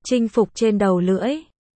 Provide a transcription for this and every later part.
Chinh phục trên đầu lưỡi.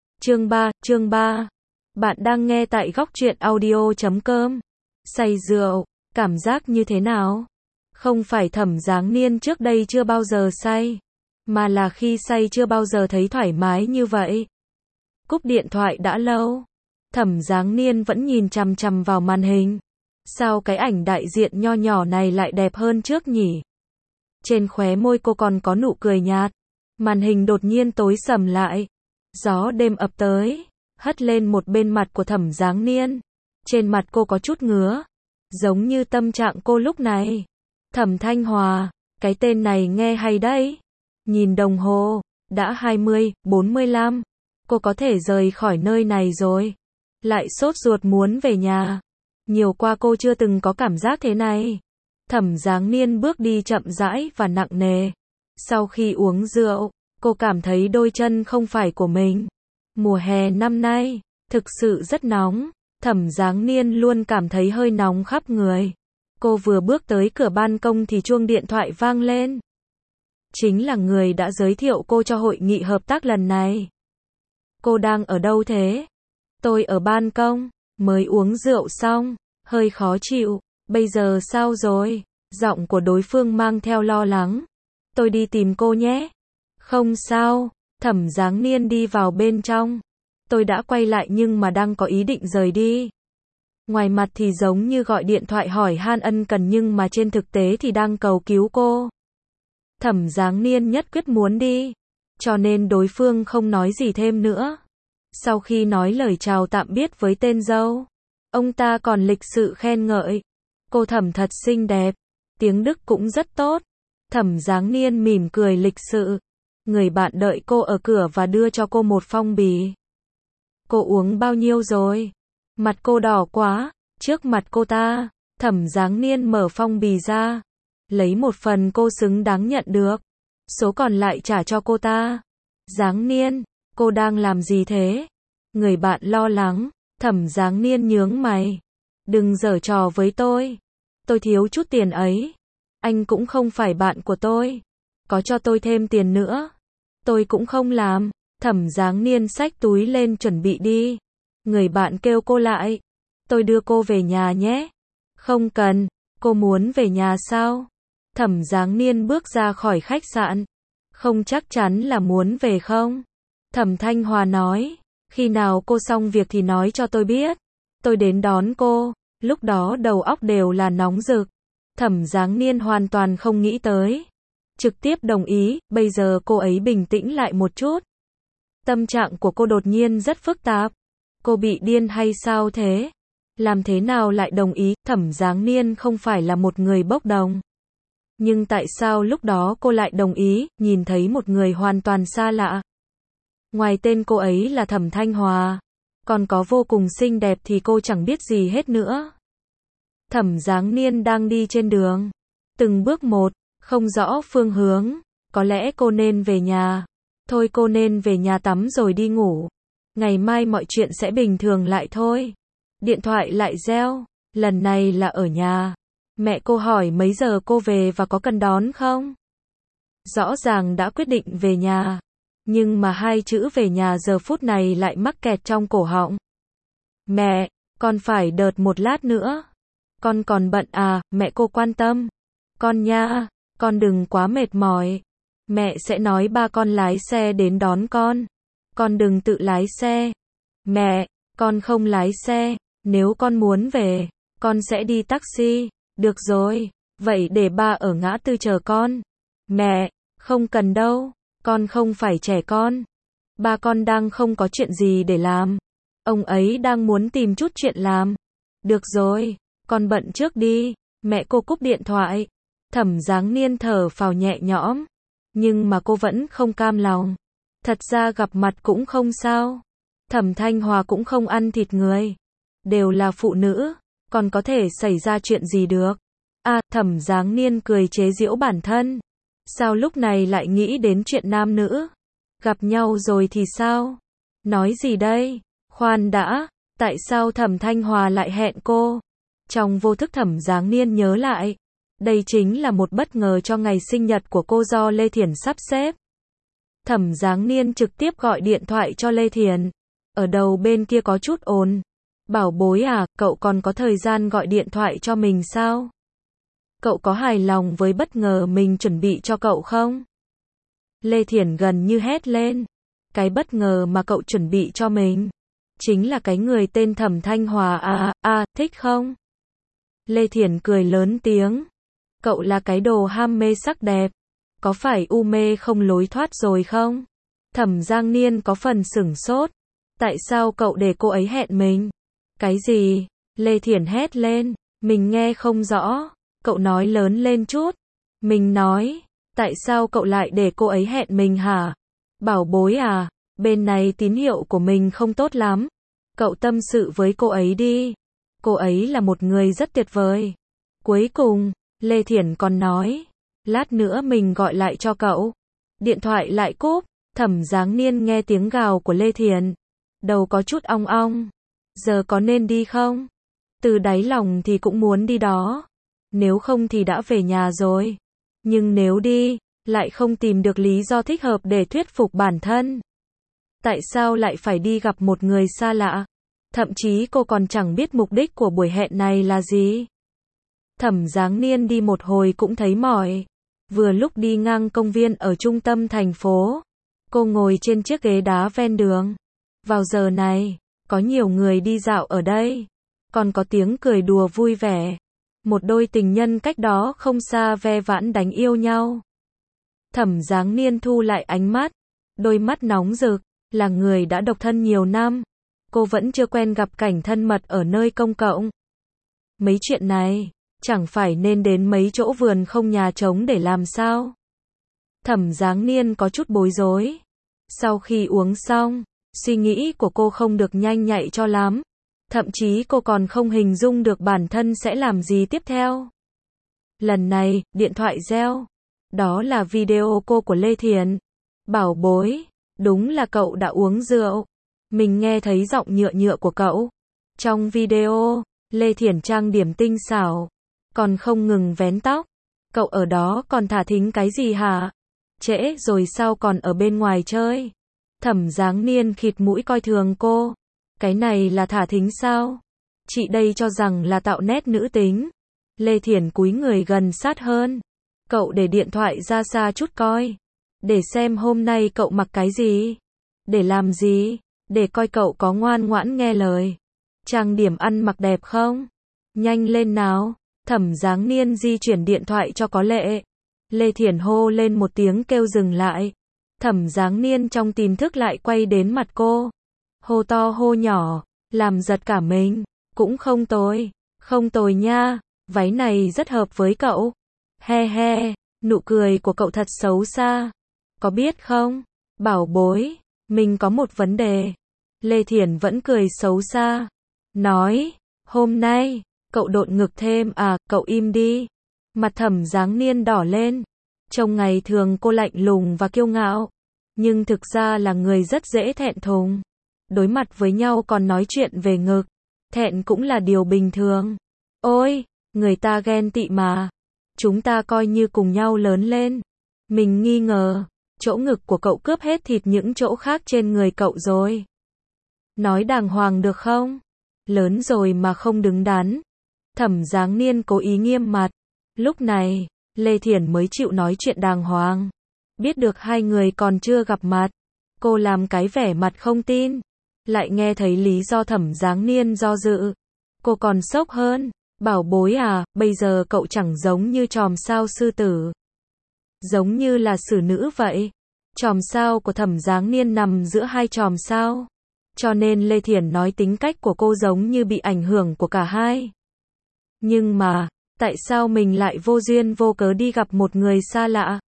Chương 3. Bạn đang nghe tại góc truyện audio.com. Say rượu, cảm giác như thế nào? Không phải Thẩm Giáng Niên trước đây chưa bao giờ say, mà là khi say chưa bao giờ thấy thoải mái như vậy. Cúp điện thoại đã lâu, Thẩm Giáng Niên vẫn nhìn chằm chằm vào màn hình. Sao cái ảnh đại diện nho nhỏ này lại đẹp hơn trước nhỉ? Trên khóe môi cô còn có nụ cười nhạt. Màn hình đột nhiên tối sầm lại. Gió đêm ập tới, hất lên một bên mặt của Thẩm Giáng Niên. Trên mặt cô có chút ngứa, giống như tâm trạng cô lúc này. Thẩm Thanh Hòa, cái tên này nghe hay đấy. Nhìn đồng hồ, đã 20:45. Cô có thể rời khỏi nơi này rồi. Lại sốt ruột muốn về nhà. Nhiều qua cô chưa từng có cảm giác thế này. Thẩm Giáng Niên bước đi chậm rãi và nặng nề. Sau khi uống rượu, cô cảm thấy đôi chân không phải của mình. Mùa hè năm nay, thực sự rất nóng. Thẩm Giáng Niên luôn cảm thấy hơi nóng khắp người. Cô vừa bước tới cửa ban công thì chuông điện thoại vang lên. Chính là người đã giới thiệu cô cho hội nghị hợp tác lần này. Cô đang ở đâu thế? Tôi ở ban công, mới uống rượu xong, hơi khó chịu. Bây giờ sao rồi? Giọng của đối phương mang theo lo lắng. Tôi đi tìm cô nhé. Không sao. Thẩm Giáng Niên đi vào bên trong. Tôi đã quay lại nhưng mà đang có ý định rời đi. Ngoài mặt thì giống như gọi điện thoại hỏi han ân cần nhưng mà trên thực tế thì đang cầu cứu cô. Thẩm Giáng Niên nhất quyết muốn đi, cho nên đối phương không nói gì thêm nữa. Sau khi nói lời chào tạm biệt với tên dâu, ông ta còn lịch sự khen ngợi. Cô Thẩm thật xinh đẹp, tiếng Đức cũng rất tốt. Thẩm Giáng Niên mỉm cười lịch sự. Người bạn đợi cô ở cửa và đưa cho cô một phong bì. Cô uống bao nhiêu rồi? Mặt cô đỏ quá. Trước mặt cô ta, Thẩm Giáng Niên mở phong bì ra. Lấy một phần cô xứng đáng nhận được. Số còn lại trả cho cô ta. Giáng Niên, cô đang làm gì thế? Người bạn lo lắng. Thẩm Giáng Niên nhướng mày. Đừng giở trò với tôi. Tôi thiếu chút tiền ấy. Anh cũng không phải bạn của tôi. Có cho tôi thêm tiền nữa, tôi cũng không làm. Thẩm Giáng Niên xách túi lên chuẩn bị đi. Người bạn kêu cô lại. Tôi đưa cô về nhà nhé. Không cần, cô muốn về nhà sao? Thẩm Giáng Niên bước ra khỏi khách sạn. Không chắc chắn là muốn về không? Thẩm Thanh Hòa nói. Khi nào cô xong việc thì nói cho tôi biết. Tôi đến đón cô. Lúc đó đầu óc đều là nóng rực. Thẩm Giáng Niên hoàn toàn không nghĩ tới. Trực tiếp đồng ý, bây giờ cô ấy bình tĩnh lại một chút. Tâm trạng của cô đột nhiên rất phức tạp. Cô bị điên hay sao thế? Làm thế nào lại đồng ý? Thẩm Giáng Niên không phải là một người bốc đồng. Nhưng tại sao lúc đó cô lại đồng ý, nhìn thấy một người hoàn toàn xa lạ? Ngoài tên cô ấy là Thẩm Thanh Hòa, còn có vô cùng xinh đẹp thì cô chẳng biết gì hết nữa. Thẩm Giáng Niên đang đi trên đường. Từng bước một, không rõ phương hướng. Có lẽ cô nên về nhà. Thôi cô nên về nhà tắm rồi đi ngủ. Ngày mai mọi chuyện sẽ bình thường lại thôi. Điện thoại lại reo. Lần này là ở nhà. Mẹ cô hỏi mấy giờ cô về và có cần đón không? Rõ ràng đã quyết định về nhà. Nhưng mà hai chữ về nhà giờ phút này lại mắc kẹt trong cổ họng. Mẹ, con phải đợi một lát nữa. Con còn bận à? Mẹ cô quan tâm. Con nha, con đừng quá mệt mỏi. Mẹ sẽ nói ba con lái xe đến đón con. Con đừng tự lái xe. Mẹ, con không lái xe. Nếu con muốn về, con sẽ đi taxi. Được rồi, vậy để ba ở ngã tư chờ con. Mẹ, không cần đâu. Con không phải trẻ con. Ba con đang không có chuyện gì để làm. Ông ấy đang muốn tìm chút chuyện làm. Được rồi, con bận trước đi. Mẹ cô cúp điện thoại. Thẩm Giáng Niên thở phào nhẹ nhõm. Nhưng mà cô vẫn không cam lòng. Thật ra gặp mặt cũng không sao. Thẩm Thanh Hòa cũng không ăn thịt người. Đều là phụ nữ. Còn có thể xảy ra chuyện gì được. À, Thẩm Giáng Niên cười chế giễu bản thân. Sao lúc này lại nghĩ đến chuyện nam nữ? Gặp nhau rồi thì sao? Nói gì đây? Khoan đã, tại sao Thẩm Thanh Hòa lại hẹn cô? Trong vô thức Thẩm Giáng Niên nhớ lại. Đây chính là một bất ngờ cho ngày sinh nhật của cô do Lê Thiển sắp xếp. Thẩm Giáng Niên trực tiếp gọi điện thoại cho Lê Thiển. Ở đầu bên kia có chút ồn. Bảo bối à, cậu còn có thời gian gọi điện thoại cho mình sao? Cậu có hài lòng với bất ngờ mình chuẩn bị cho cậu không? Lê Thiển gần như hét lên. Cái bất ngờ mà cậu chuẩn bị cho mình chính là cái người tên Thẩm Thanh Hòa thích không? Lê Thiển cười lớn tiếng. Cậu là cái đồ ham mê sắc đẹp. Có phải u mê không lối thoát rồi không? Thẩm Giáng Niên có phần sửng sốt. Tại sao cậu để cô ấy hẹn mình? Cái gì? Lê Thiển hét lên. Mình nghe không rõ. Cậu nói lớn lên chút. Mình nói. Tại sao cậu lại để cô ấy hẹn mình hả? Bảo bối à, bên này tín hiệu của mình không tốt lắm. Cậu tâm sự với cô ấy đi. Cô ấy là một người rất tuyệt vời. Cuối cùng, Lê Thiển còn nói. Lát nữa mình gọi lại cho cậu. Điện thoại lại cúp. Thẩm Giáng Niên nghe tiếng gào của Lê Thiển. Đầu có chút ong ong. Giờ có nên đi không? Từ đáy lòng thì cũng muốn đi đó. Nếu không thì đã về nhà rồi. Nhưng nếu đi, lại không tìm được lý do thích hợp để thuyết phục bản thân. Tại sao lại phải đi gặp một người xa lạ? Thậm chí cô còn chẳng biết mục đích của buổi hẹn này là gì. Thẩm Giáng Niên đi một hồi cũng thấy mỏi. Vừa lúc đi ngang công viên ở trung tâm thành phố. Cô ngồi trên chiếc ghế đá ven đường. Vào giờ này, có nhiều người đi dạo ở đây. Còn có tiếng cười đùa vui vẻ. Một đôi tình nhân cách đó không xa ve vãn đánh yêu nhau. Thẩm Giáng Niên thu lại ánh mắt. Đôi mắt nóng rực. Là người đã độc thân nhiều năm. Cô vẫn chưa quen gặp cảnh thân mật ở nơi công cộng. Mấy chuyện này, chẳng phải nên đến mấy chỗ vườn không nhà trống để làm sao? Thẩm Giáng Niên có chút bối rối. Sau khi uống xong, suy nghĩ của cô không được nhanh nhạy cho lắm. Thậm chí cô còn không hình dung được bản thân sẽ làm gì tiếp theo. Lần này, điện thoại reo. Đó là video cô của Lê Thiển. Bảo bối, đúng là cậu đã uống rượu. Mình nghe thấy giọng nhựa nhựa của cậu. Trong video, Lê Thiển trang điểm tinh xảo. Còn không ngừng vén tóc. Cậu ở đó còn thả thính cái gì hả? Trễ rồi sao còn ở bên ngoài chơi? Thẩm Giáng Niên khịt mũi coi thường cô. Cái này là thả thính sao? Chị đây cho rằng là tạo nét nữ tính. Lê Thiển cúi người gần sát hơn. Cậu để điện thoại ra xa chút coi. Để xem hôm nay cậu mặc cái gì. Để làm gì? Để coi cậu có ngoan ngoãn nghe lời. Trang điểm ăn mặc đẹp không? Nhanh lên nào. Thẩm Giáng Niên di chuyển điện thoại cho có lệ. Lê Thiển hô lên một tiếng kêu dừng lại. Thẩm Giáng Niên trong tiềm thức lại quay đến mặt cô. Hô to hô nhỏ, làm giật cả mình. Cũng không tồi. Không tồi nha. Váy này rất hợp với cậu. He he. Nụ cười của cậu thật xấu xa. Có biết không? Bảo bối. Mình có một vấn đề. Lê Thiển vẫn cười xấu xa. Nói. Hôm nay. Cậu độn ngực thêm à, cậu im đi. Mặt Thẩm Giáng Niên đỏ lên. Trông ngày thường cô lạnh lùng và kiêu ngạo. Nhưng thực ra là người rất dễ thẹn thùng. Đối mặt với nhau còn nói chuyện về ngực. Thẹn cũng là điều bình thường. Ôi, người ta ghen tị mà. Chúng ta coi như cùng nhau lớn lên. Mình nghi ngờ, chỗ ngực của cậu cướp hết thịt những chỗ khác trên người cậu rồi. Nói đàng hoàng được không? Lớn rồi mà không đứng đắn. Thẩm Giáng Niên cố ý nghiêm mặt. Lúc này, Lê Thiển mới chịu nói chuyện đàng hoàng. Biết được hai người còn chưa gặp mặt. Cô làm cái vẻ mặt không tin. Lại nghe thấy lý do Thẩm Giáng Niên do dự. Cô còn sốc hơn. Bảo bối à, bây giờ cậu chẳng giống như chòm sao sư tử. Giống như là xử nữ vậy. Chòm sao của Thẩm Giáng Niên nằm giữa hai chòm sao. Cho nên Lê Thiển nói tính cách của cô giống như bị ảnh hưởng của cả hai. Nhưng mà, tại sao mình lại vô duyên vô cớ đi gặp một người xa lạ?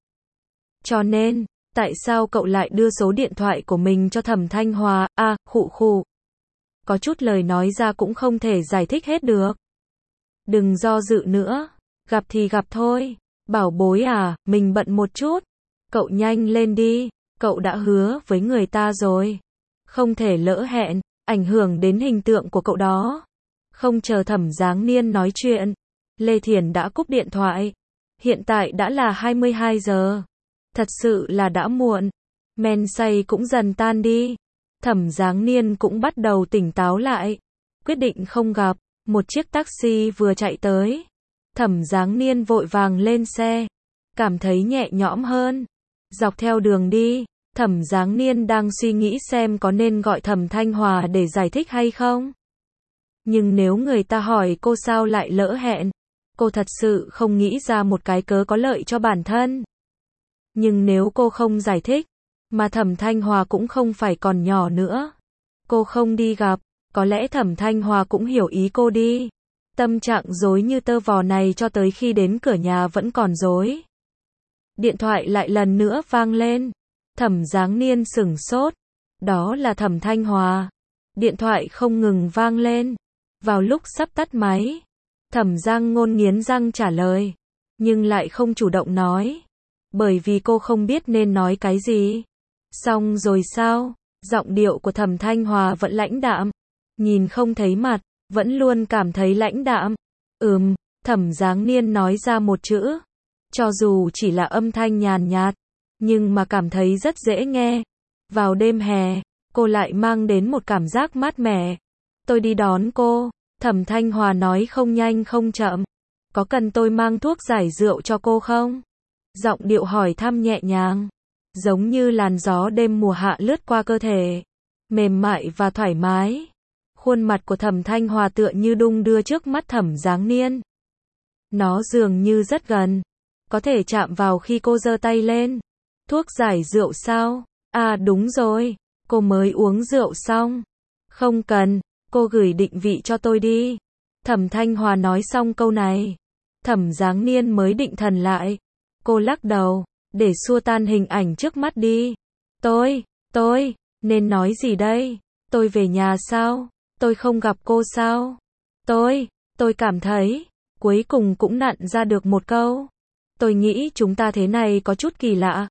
Cho nên, tại sao cậu lại đưa số điện thoại của mình cho Thẩm Thanh Hòa? Khụ khụ. Có chút lời nói ra cũng không thể giải thích hết được. Đừng do dự nữa. Gặp thì gặp thôi. Bảo bối à, mình bận một chút. Cậu nhanh lên đi. Cậu đã hứa với người ta rồi. Không thể lỡ hẹn, ảnh hưởng đến hình tượng của cậu đó. Không chờ Thẩm Giáng Niên nói chuyện. Lê Thiển đã cúp điện thoại. Hiện tại đã là 22 giờ. Thật sự là đã muộn. Men say cũng dần tan đi. Thẩm Giáng Niên cũng bắt đầu tỉnh táo lại. Quyết định không gặp. Một chiếc taxi vừa chạy tới. Thẩm Giáng Niên vội vàng lên xe. Cảm thấy nhẹ nhõm hơn. Dọc theo đường đi, Thẩm Giáng Niên đang suy nghĩ xem có nên gọi Thẩm Thanh Hòa để giải thích hay không. Nhưng nếu người ta hỏi cô sao lại lỡ hẹn, cô thật sự không nghĩ ra một cái cớ có lợi cho bản thân. Nhưng nếu cô không giải thích, mà Thẩm Thanh Hòa cũng không phải còn nhỏ nữa, cô không đi gặp, có lẽ Thẩm Thanh Hòa cũng hiểu ý cô đi. Tâm trạng rối như tơ vò này cho tới khi đến cửa nhà vẫn còn rối. Điện thoại lại lần nữa vang lên. Thẩm Giáng Niên sửng sốt. Đó là Thẩm Thanh Hòa. Điện thoại không ngừng vang lên. Vào lúc sắp tắt máy, Thẩm Giang Ngôn nghiến răng trả lời, nhưng lại không chủ động nói, bởi vì cô không biết nên nói cái gì. Xong rồi sao? Giọng điệu của Thẩm Thanh Hòa vẫn lãnh đạm, nhìn không thấy mặt, vẫn luôn cảm thấy lãnh đạm. Thẩm Giáng Niên nói ra một chữ, cho dù chỉ là âm thanh nhàn nhạt, nhưng mà cảm thấy rất dễ nghe. Vào đêm hè, cô lại mang đến một cảm giác mát mẻ. Tôi đi đón cô. Thẩm Thanh Hòa nói không nhanh không chậm. Có cần tôi mang thuốc giải rượu cho cô không? Giọng điệu hỏi thăm nhẹ nhàng, giống như làn gió đêm mùa hạ lướt qua cơ thể, mềm mại và thoải mái. Khuôn mặt của Thẩm Thanh Hòa tựa như đung đưa trước mắt Thẩm Giáng Niên. Nó dường như rất gần, có thể chạm vào khi cô giơ tay lên. Thuốc giải rượu sao? À đúng rồi, cô mới uống rượu xong. Không cần, cô gửi định vị cho tôi đi. Thẩm Thanh Hòa nói xong câu này, Thẩm Giáng Niên mới định thần lại. Cô lắc đầu, để xua tan hình ảnh trước mắt đi. Tôi, nên nói gì đây? Tôi về nhà sao? Tôi không gặp cô sao? Tôi cảm thấy, cuối cùng cũng nặn ra được một câu. Tôi nghĩ chúng ta thế này có chút kỳ lạ.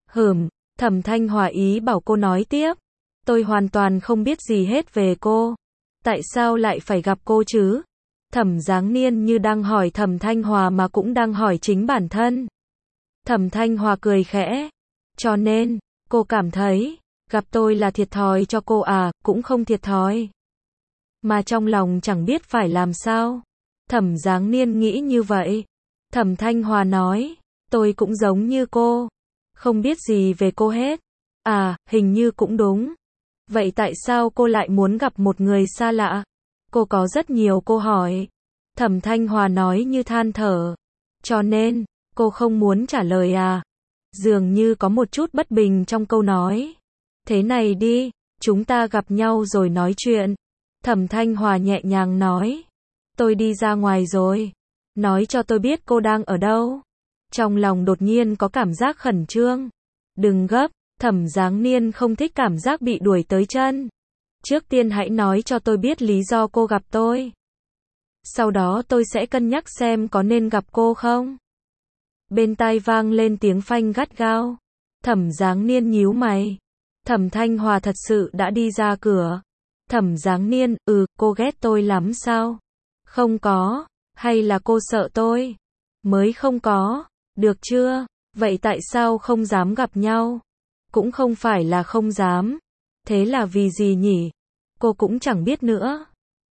Thẩm Thanh Hòa ý bảo cô nói tiếp. Tôi hoàn toàn không biết gì hết về cô. Tại sao lại phải gặp cô chứ? Thẩm Giáng Niên như đang hỏi Thẩm Thanh Hòa mà cũng đang hỏi chính bản thân. Thẩm Thanh Hòa cười khẽ. Cho nên, cô cảm thấy, gặp tôi là thiệt thòi cho cô à? Cũng không thiệt thòi. Mà trong lòng chẳng biết phải làm sao. Thẩm Giáng Niên nghĩ như vậy. Thẩm Thanh Hòa nói, tôi cũng giống như cô. Không biết gì về cô hết. À, hình như cũng đúng. Vậy tại sao cô lại muốn gặp một người xa lạ? Cô có rất nhiều câu hỏi. Thẩm Thanh Hòa nói như than thở. Cho nên, cô không muốn trả lời à? Dường như có một chút bất bình trong câu nói. Thế này đi, chúng ta gặp nhau rồi nói chuyện. Thẩm Thanh Hòa nhẹ nhàng nói. Tôi đi ra ngoài rồi. Nói cho tôi biết cô đang ở đâu. Trong lòng đột nhiên có cảm giác khẩn trương. Đừng gấp, Thẩm Giáng Niên không thích cảm giác bị đuổi tới chân. Trước tiên hãy nói cho tôi biết lý do cô gặp tôi. Sau đó tôi sẽ cân nhắc xem có nên gặp cô không. Bên tai vang lên tiếng phanh gắt gao. Thẩm Giáng Niên nhíu mày. Thẩm Thanh Hòa thật sự đã đi ra cửa. Thẩm Giáng Niên, cô ghét tôi lắm sao? Không có, hay là cô sợ tôi? Mới không có, được chưa? Vậy tại sao không dám gặp nhau? Cũng không phải là không dám. Thế là vì gì nhỉ? Cô cũng chẳng biết nữa.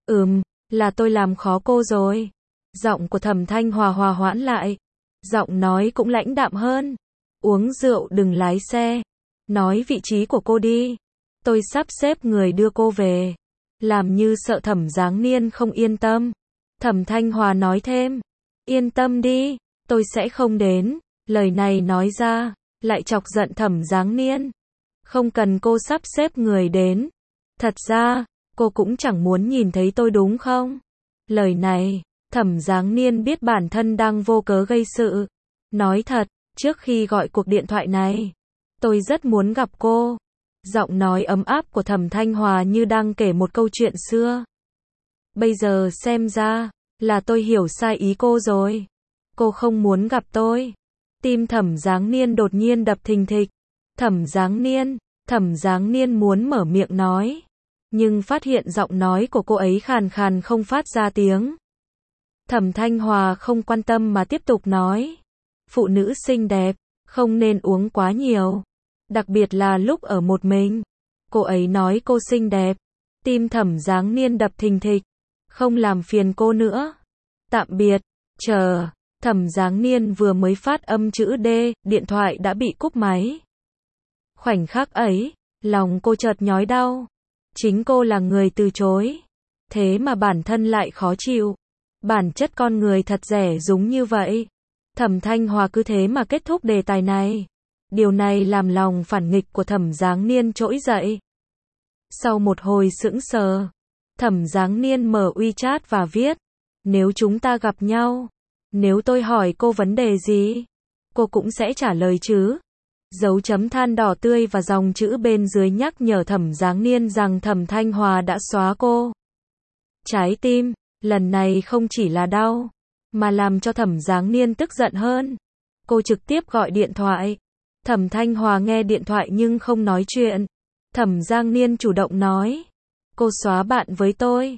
Là tôi làm khó cô rồi. Giọng của Thẩm Thanh Hòa hòa hoãn lại. Giọng nói cũng lãnh đạm hơn. Uống rượu đừng lái xe. Nói vị trí của cô đi. Tôi sắp xếp người đưa cô về. Làm như sợ Thẩm Giáng Niên không yên tâm. Thẩm Thanh Hòa nói thêm. Yên tâm đi, tôi sẽ không đến. Lời này nói ra, lại chọc giận Thẩm Giáng Niên. Không cần cô sắp xếp người đến. Thật ra, cô cũng chẳng muốn nhìn thấy tôi đúng không? Lời này, Thẩm Giáng Niên biết bản thân đang vô cớ gây sự. Nói thật, trước khi gọi cuộc điện thoại này, tôi rất muốn gặp cô. Giọng nói ấm áp của Thẩm Thanh Hòa như đang kể một câu chuyện xưa. Bây giờ xem ra, là tôi hiểu sai ý cô rồi. Cô không muốn gặp tôi. Tim Thẩm Giáng Niên đột nhiên đập thình thịch. Thẩm Giáng Niên muốn mở miệng nói. Nhưng phát hiện giọng nói của cô ấy khàn khàn không phát ra tiếng. Thẩm Thanh Hòa không quan tâm mà tiếp tục nói. Phụ nữ xinh đẹp, không nên uống quá nhiều. Đặc biệt là lúc ở một mình. Cô ấy nói cô xinh đẹp. Tim Thẩm Giáng Niên đập thình thịch. Không làm phiền cô nữa. Tạm biệt. Chờ. Thẩm Giáng Niên vừa mới phát âm chữ D, điện thoại đã bị cúp máy. Khoảnh khắc ấy, lòng cô chợt nhói đau. Chính cô là người từ chối. Thế mà bản thân lại khó chịu. Bản chất con người thật rẻ rúng như vậy. Thẩm Thanh Hòa cứ thế mà kết thúc đề tài này. Điều này làm lòng phản nghịch của Thẩm Giáng Niên trỗi dậy. Sau một hồi sững sờ, Thẩm Giáng Niên mở WeChat và viết, nếu chúng ta gặp nhau, nếu tôi hỏi cô vấn đề gì, cô cũng sẽ trả lời chứ. Dấu chấm than đỏ tươi và dòng chữ bên dưới nhắc nhở Thẩm Giáng Niên rằng Thẩm Thanh Hòa đã xóa cô. Trái tim, lần này không chỉ là đau, mà làm cho Thẩm Giáng Niên tức giận hơn. Cô trực tiếp gọi điện thoại. Thẩm Thanh Hòa nghe điện thoại nhưng không nói chuyện. Thẩm Giáng Niên chủ động nói, cô xóa bạn với tôi.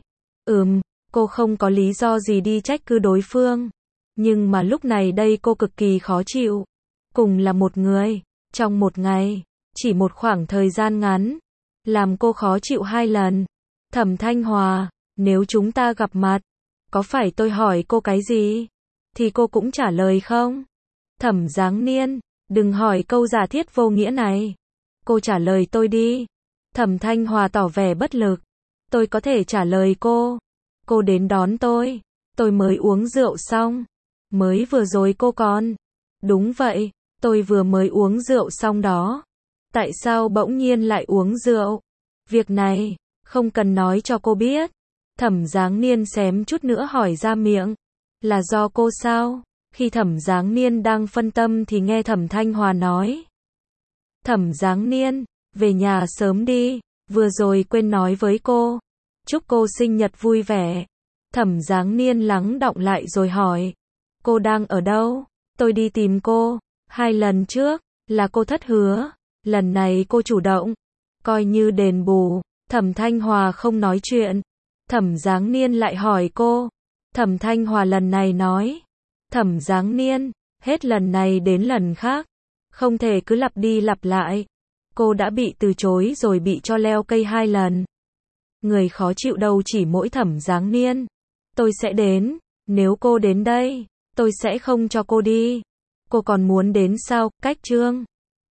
Cô không có lý do gì đi trách cứ đối phương. Nhưng mà lúc này đây cô cực kỳ khó chịu. Cùng là một người, trong một ngày, chỉ một khoảng thời gian ngắn, làm cô khó chịu 2 lần. Thẩm Thanh Hòa, nếu chúng ta gặp mặt, có phải tôi hỏi cô cái gì, thì cô cũng trả lời không? Thẩm Giáng Niên, đừng hỏi câu giả thiết vô nghĩa này. Cô trả lời tôi đi. Thẩm Thanh Hòa tỏ vẻ bất lực. Tôi có thể trả lời cô. Cô đến đón tôi mới uống rượu xong. Mới vừa rồi cô còn. Đúng vậy, tôi vừa mới uống rượu xong đó. Tại sao bỗng nhiên lại uống rượu? Việc này, không cần nói cho cô biết. Thẩm Giáng Niên xém chút nữa hỏi ra miệng. Là do cô sao? Khi Thẩm Giáng Niên đang phân tâm thì nghe Thẩm Thanh Hòa nói. Thẩm Giáng Niên, về nhà sớm đi, vừa rồi quên nói với cô. Chúc cô sinh nhật vui vẻ. Thẩm Giáng Niên lắng đọng lại rồi hỏi. Cô đang ở đâu? Tôi đi tìm cô. 2 lần trước, là cô thất hứa. Lần này cô chủ động. Coi như đền bù. Thẩm Thanh Hòa không nói chuyện. Thẩm Giáng Niên lại hỏi cô. Thẩm Thanh Hòa lần này nói. Thẩm Giáng Niên, hết lần này đến lần khác. Không thể cứ lặp đi lặp lại. Cô đã bị từ chối rồi bị cho leo cây 2 lần. Người khó chịu đâu chỉ mỗi Thẩm Giáng Niên. Tôi sẽ đến. Nếu cô đến đây, tôi sẽ không cho cô đi. Cô còn muốn đến sao? Cách chương